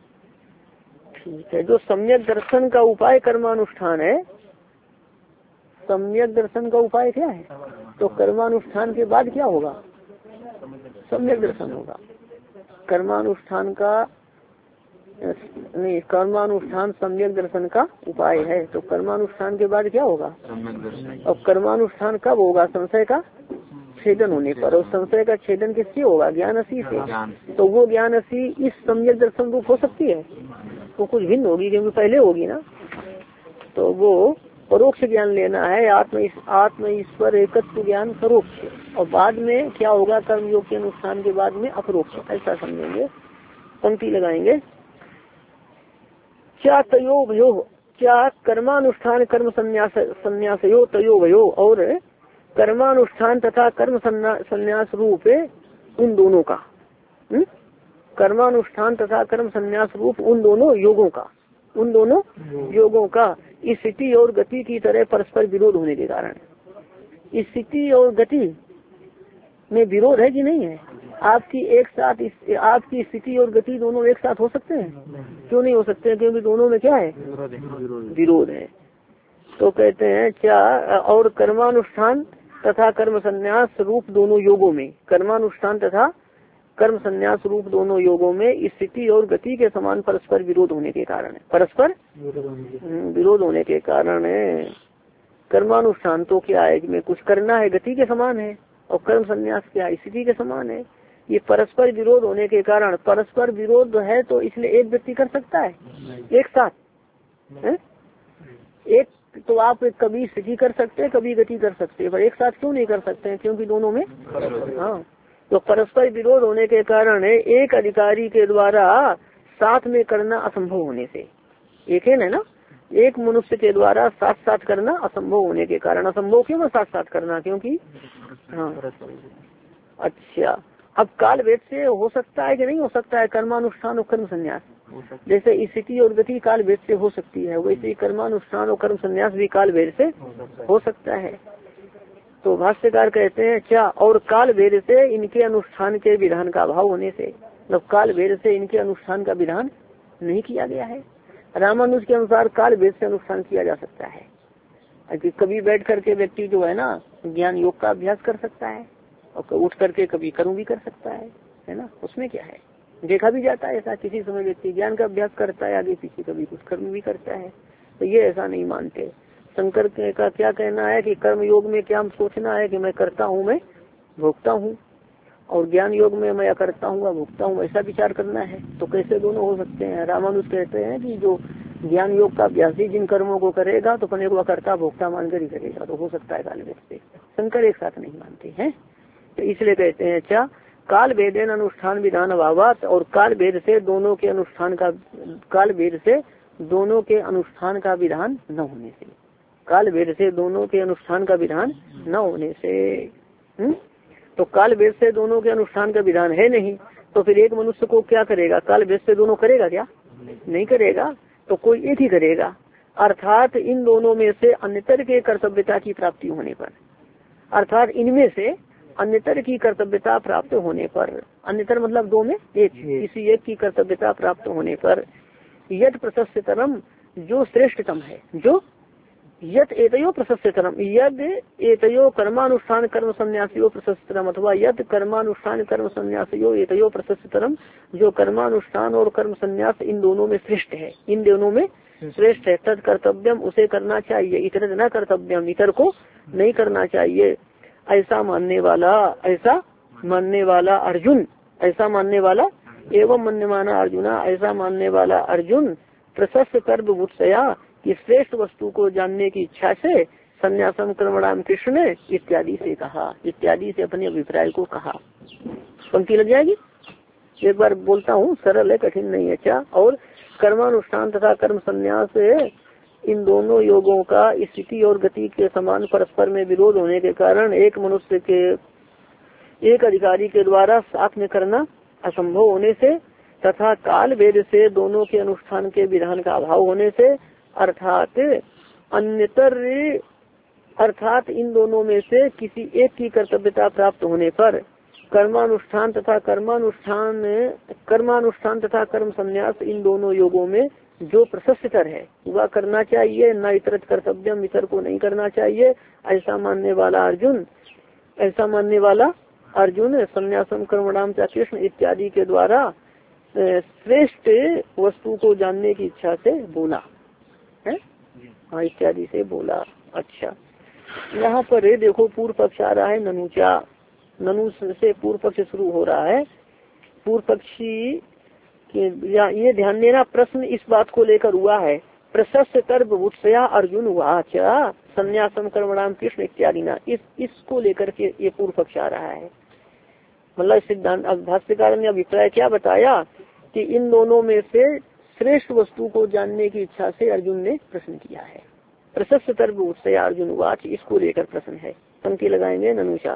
ठीक है जो सम्यक दर्शन का उपाय कर्मानुष्ठान है सम्यक दर्शन का उपाय क्या है तो कर्मानुष्ठान के बाद क्या होगा सम्यक दर्शन होगा। कर्मानुष्ठान का नहीं कर्मानुष्ठान सम्यक दर्शन का उपाय है तो कर्मानुष्ठान के बाद क्या होगा और कर्मानुष्ठान कब होगा संशय का छेदन होने पर और संशय का छेदन किससे होगा ज्ञान असी से। तो वो ज्ञान असी इस सम्यक दर्शन रूप हो सकती है तो कुछ भिन्न होगी क्योंकि पहले होगी ना। तो वो परोक्ष ज्ञान लेना है आत्म आत्म ईश्वर एकत्व ज्ञान परोक्ष और बाद में क्या होगा कर्म योग के अनुष्ठान के बाद में अपरोक्ष ऐसा समझेंगे। पंक्ति लगाएंगे क्या तयो भयो क्या कर्मानुष्ठान कर्म संन्यास संन्यासयो तयो भयो और कर्मानुष्ठान तथा कर्म संन्यास रूप उन दोनों का हुँ? कर्मानुष्ठान तथा कर्म संन्यास रूप उन दोनों योगों का उन दोनों योगों का स्थिति और गति की तरह परस्पर विरोध होने के कारण स्थिति और गति में विरोध है कि नहीं है। आपकी एक साथ आपकी स्थिति और गति दोनों एक साथ हो सकते हैं क्यों नहीं हो सकते क्योंकि दोनों में क्या है विरोध है। तो कहते हैं क्या और कर्मानुष्ठान तथा कर्म संन्यास रूप दोनों योगों में कर्मानुष्ठान तथा कर्म संन्यास रूप दोनों योगों में स्थिति और गति के समान परस्पर विरोध होने के कारण परस्पर विरोध होने के कारण कर्मानुष्ठान तो क्या है कि कुछ करना है गति के समान है और कर्म संन्यास क्या है स्थिति के समान है। ये परस्पर विरोध होने के कारण परस्पर विरोध है तो इसलिए एक व्यक्ति कर सकता है एक साथ है? एक तो आप कभी स्थिति कर सकते हैं कभी गति कर सकते हैं पर एक साथ क्यों नहीं कर सकते हैं क्योंकि दोनों में हाँ तो परस्पर विरोध होने के कारण एक अधिकारी के द्वारा साथ में करना असंभव होने से एक है ना एक मनुष्य के द्वारा साथ साथ करना असंभव होने के कारण असंभव क्यों साथ साथ करना क्योंकि हाँ अच्छा अब काल वेद से हो सकता है कि नहीं हो सकता है कर्मानुष्ठान और कर्म संन्यास जैसे स्थिति और गति काल वेद से हो सकती है वैसे ही कर्मानुष्ठान और कर्म संन्यास भी काल वेद से हो सकता है। तो भाष्यकार कहते हैं क्या और काल वेद से इनके अनुष्ठान के विधान का अभाव होने से मतलब काल वेद से इनके अनुष्ठान का विधान नहीं किया गया है। रामानुज के अनुसार काल वेद से अनुष्ठान किया जा सकता है कि कभी बैठ करके व्यक्ति जो है ना ज्ञान योग का अभ्यास कर सकता है और उठ करके कभी कर्म भी कर सकता है है ना उसमें क्या है देखा भी जाता है ऐसा किसी समय व्यक्ति ज्ञान का अभ्यास करता है आगे पीछे कभी कुछ कर्म भी करता है तो ये ऐसा नहीं मानते। शंकर का क्या कहना है कि कर्म योग में क्या हम सोचना है कि मैं करता हूँ मैं भोगता हूँ और ज्ञान योग में मैं करता हूँ मैं भोगता हूँ ऐसा विचार करना है तो कैसे दोनों हो सकते हैं। रामानुज कहते हैं कि जो ज्ञान योग का अभ्यासी जिन कर्मों को करेगा तो अपने को करता भोक्ता मानकर ही करेगा तो हो सकता है काल वेद से। शंकर एक साथ नहीं मानते हैं इसलिए कहते हैं अच्छा काल भेदेन अनुष्ठान विधान अभावात, और काल भेद से दोनों के अनुष्ठान का काल भेद से दोनों के अनुष्ठान का विधान न होने से, काल भेद से दोनों के अनुष्ठान का विधान न होने से। हुँ? तो काल भेद से दोनों के अनुष्ठान का विधान है नहीं, तो फिर एक मनुष्य को क्या करेगा, काल भेद से दोनों करेगा क्या? नहीं करेगा, तो कोई एक ही करेगा। अर्थात इन दोनों में से अन्यतर के कर्तव्यता की प्राप्ति होने पर, अर्थात इनमें से अन्यतर की कर्तव्यता प्राप्त होने पर, अन्यतर मतलब दो में एक, किसी एक की कर्तव्यता प्राप्त होने पर, यद प्रशस्ततरम जो श्रेष्ठतम है, जो यद एतयो प्रशस्ततरम, यद एतयो कर्मानुष्ठान कर्म संन्यासियो प्रशस्ततरम, अथवा यद कर्मानुष्ठान कर्म संन्यासियो एतयो प्रशस्ततरम, जो कर्मानुष्ठान और कर्म संन्यास इन दोनों में श्रेष्ठ है, इन दोनों में श्रेष्ठ है। तद कर्तव्यम उसे करना चाहिए, इतर न कर्तव्यम इतर को नहीं करना चाहिए। ऐसा मानने वाला, ऐसा मानने वाला अर्जुन, ऐसा मानने वाला एवं मान्य माना अर्जुना, ऐसा मानने वाला अर्जुन प्रशस्त कर्म बुत्सया कि श्रेष्ठ वस्तु को जानने की इच्छा से संन्यासम कर्मणाम कृष्ण इत्यादि से कहा, इत्यादि से अपने अभिप्राय को कहा। पंक्ति लग जाएगी, एक बार बोलता हूँ, सरल है, कठिन नहीं है। अच्छा, और कर्मानुष्ठान तथा कर्म संन्यास इन दोनों योगों का स्थिति और गति के समान परस्पर में विरोध होने के कारण एक मनुष्य के एक अधिकारी के द्वारा साथ में करना असंभव होने से, तथा काल भेद से दोनों के अनुष्ठान के विधान का अभाव होने से, अर्थात अन्यतर अर्थात इन दोनों में से किसी एक की कर्तव्यता प्राप्त होने पर कर्मानुष्ठान तथा कर्मानुष्ठान कर्मानुष्ठान तथा कर्म संन्यास इन दोनों योगों में जो प्रशस्तर है वह करना चाहिए, न इतर कर्तव्यम इतर को नहीं करना चाहिए। ऐसा मानने वाला अर्जुन ऐसा मानने वाला अर्जुन संन्यासम कर्मणाम च कृष्ण इत्यादि के द्वारा श्रेष्ठ वस्तु को जानने की इच्छा से बोला है, हाँ इत्यादि से बोला। अच्छा, यहाँ पर देखो पूर्व पक्ष आ रहा है ननुचा, ननु से पूर्व पक्ष शुरू हो रहा है। पूर्व पक्षी ये ध्यान देना, प्रश्न इस बात को लेकर हुआ है, प्रशस्त कर्म उत्सया अर्जुन वाच संन्यासम कर्मणाम कृष्ण इत्यादि ना, इस इसको लेकर के ये पूर्व पक्ष आ रहा है। मतलब सिद्धांत भाष्यकार ने अभिप्राय क्या बताया कि इन दोनों में से श्रेष्ठ वस्तु को जानने की इच्छा से अर्जुन ने प्रश्न किया है। प्रशस्त कर्म उत्सया अर्जुन वाच, इसको लेकर प्रश्न है। पंक्ति लगाएंगे ननुषा,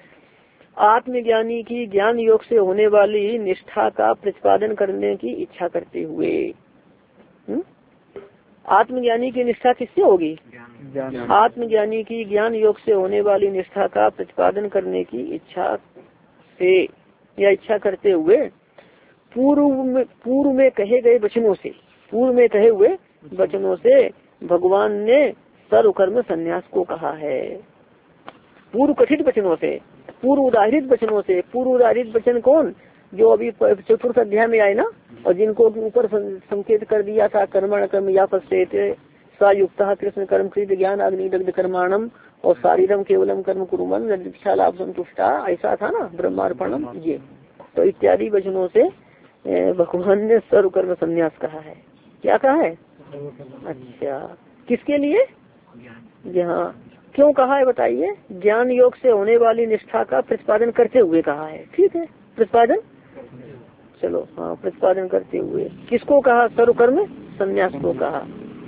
आत्मज्ञानी की ज्ञान योग से होने वाली निष्ठा का प्रतिपादन करने की इच्छा करते हुए। हुँ? आत्मज्ञानी की निष्ठा किससे होगी? आत्मज्ञानी की ज्ञान योग से होने वाली निष्ठा का प्रतिपादन करने की इच्छा से या इच्छा करते हुए पूर्व में पूर्व में कहे गए वचनों से पूर्व में कहे हुए वचनों से भगवान ने सर्वकर्म संन्यास को कहा है। पूर्व कथित वचनों से, पूर्व उदाहरित वचनों से। पूर्व उदाहरित वचन कौन? जो अभी चतुर्थ अध्याय में आए ना, और जिनको ऊपर संकेत कर दिया था, कर्मण कर्म या पश्चेत युक्त कृष्ण कर्म कृत ज्ञान अग्नि दग्ध कर्माणम और शारीरम केवलम कर्म कुरुमन दीक्षा लाभ संतुष्टा, ऐसा था ना, ब्रह्मार्पणम। ये तो इत्यादि वचनों से भगवान ने सर्वकर्म संन्यास कहा है। क्या कहा है? अच्छा, किसके लिए? यहाँ क्यों कहा है बताइए? ज्ञान योग से होने वाली निष्ठा का प्रतिपादन करते हुए कहा है। ठीक है, प्रतिपादन, चलो हाँ, प्रतिपादन करते हुए किसको कहा? सर्वकर्म संन्यास को कहा।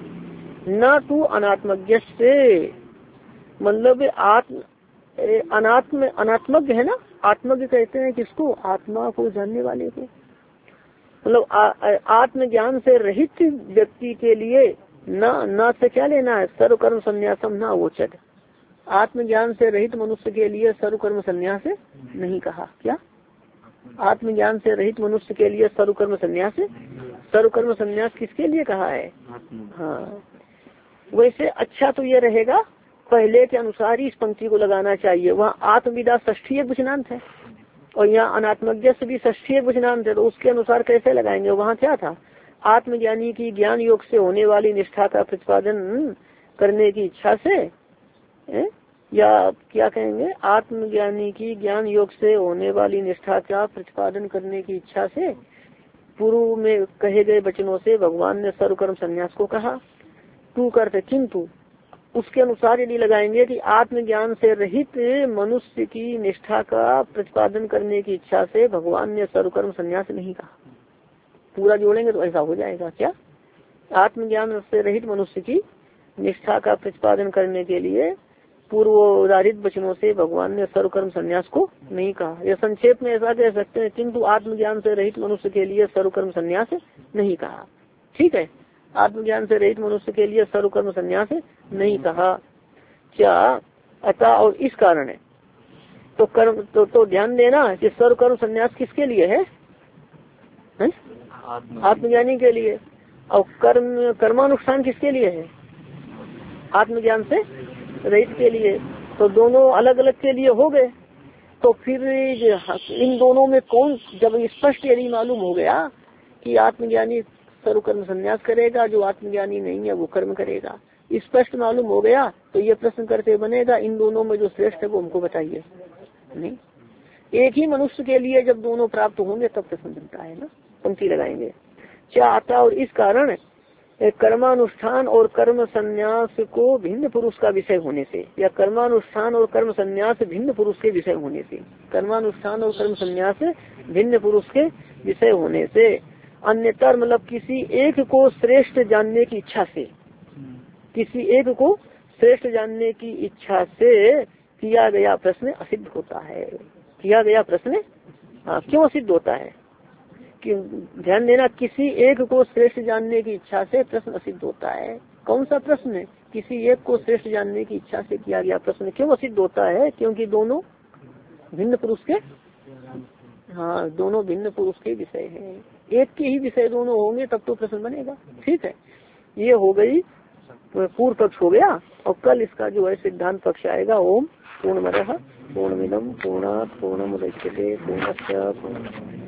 न तू अनात्मज्ञ से, मतलब आत्म अनात्म अनात्मज्ञ है ना, आत्मज्ञ कहते हैं किसको? आत्मा को जानने वाले को। मतलब आत्मज्ञान से रहित व्यक्ति के लिए न न से क्या लेना है? सर्वकर्म संन्यासम न वोचत। आत्मज्ञान से रहित मनुष्य के लिए सर्वकर्म संन्यास नहीं कहा। क्या? आत्मज्ञान से रहित मनुष्य के लिए सर्वकर्म संन्यास, सर्वकर्म संन्यास किसके लिए कहा है? हाँ, वैसे अच्छा तो ये रहेगा पहले के अनुसार ही इस पंक्ति को लगाना चाहिए। वहाँ आत्मविदा षष्ठी एक वचनांत है और यहाँ अनात्मज्ञ से भी षष्ठी एक वचनांत है, तो उसके अनुसार कैसे लगाएंगे? वहाँ क्या था? आत्मज्ञानी की ज्ञान योग से होने वाली निष्ठा का प्रतिपादन करने की इच्छा से ए? या क्या कहेंगे? आत्मज्ञानी की ज्ञान योग से होने वाली निष्ठा का प्रतिपादन करने की इच्छा से पूर्व में कहे गए वचनों से भगवान ने सर्वकर्म संन्यास को कहा। तू करते किंतु, उसके अनुसार यदि लगाएंगे कि आत्मज्ञान से रहित मनुष्य की निष्ठा का प्रतिपादन करने की इच्छा से भगवान ने सर्वकर्म संन्यास नहीं कहा। पूरा जोड़ेंगे तो ऐसा हो जाएगा। क्या? आत्मज्ञान से रहित मनुष्य की निष्ठा का प्रतिपादन करने के लिए पूर्वोदारित वचनों से भगवान ने सर्वकर्म संन्यास को नहीं कहा। यह संक्षेप में ऐसा कह सकते हैं, किंतु आत्मज्ञान से रहित मनुष्य के लिए सर्वकर्म संन्यास नहीं कहा। ठीक है, आत्मज्ञान से रहित मनुष्य के लिए सर्वकर्म संन्यास नहीं कहा। क्या? अतः और इस कारण है तो कर्म तो, तो ध्यान देना कि सर्वकर्म संन्यास किसके लिए है, है? आत्मज्ञानी के लिए। और कर्म कर्मानुष्ठान किसके लिए है? आत्मज्ञान से रहित के लिए। तो दोनों अलग अलग के लिए हो गए। तो फिर इन दोनों में कौन, जब स्पष्ट यदि मालूम हो गया कि आत्मज्ञानी सर्वकर्म संन्यास करेगा, जो आत्मज्ञानी नहीं है वो कर्म करेगा, स्पष्ट मालूम हो गया, तो ये प्रश्न करते बनेगा इन दोनों में जो श्रेष्ठ है वो हमको बताइए। नहीं, एक ही मनुष्य के लिए जब दोनों प्राप्त होंगे तब प्रश्न बनता है ना, पंक्ति लगाएंगे। क्या आता? और इस कारण कर्मानुष्ठान और कर्म संन्यास को भिन्न पुरुष का विषय होने से, या कर्मानुष्ठान और कर्म संन्यास भिन्न पुरुष के विषय होने से, कर्मानुष्ठान और कर्म संन्यास भिन्न पुरुष के विषय होने से, अन्यतर मतलब किसी एक को श्रेष्ठ जानने की इच्छा से, किसी एक को श्रेष्ठ जानने की इच्छा से किया गया प्रश्न असिद्ध होता है। किया गया प्रश्न हाँ क्यों असिद्ध होता है? कि ध्यान देना, किसी एक को श्रेष्ठ जानने की इच्छा से प्रश्न असिद्ध होता है। कौन सा प्रश्न? किसी एक को श्रेष्ठ जानने की इच्छा से किया गया प्रश्न क्यों असिद्ध होता है? क्योंकि दोनों भिन्न पुरुष के, हाँ दोनों भिन्न पुरुष के विषय हैं। एक के ही विषय दोनों होंगे तब तो प्रश्न बनेगा। ठीक है, ये हो गई पूर्व पक्ष हो गया। और कल इसका जो है सिद्धांत पक्ष आएगा। ओम पूर्णमदः पूर्णमिदं पूर्णात् पूर्णमुदच्यते पूर्णस्य पूर्ण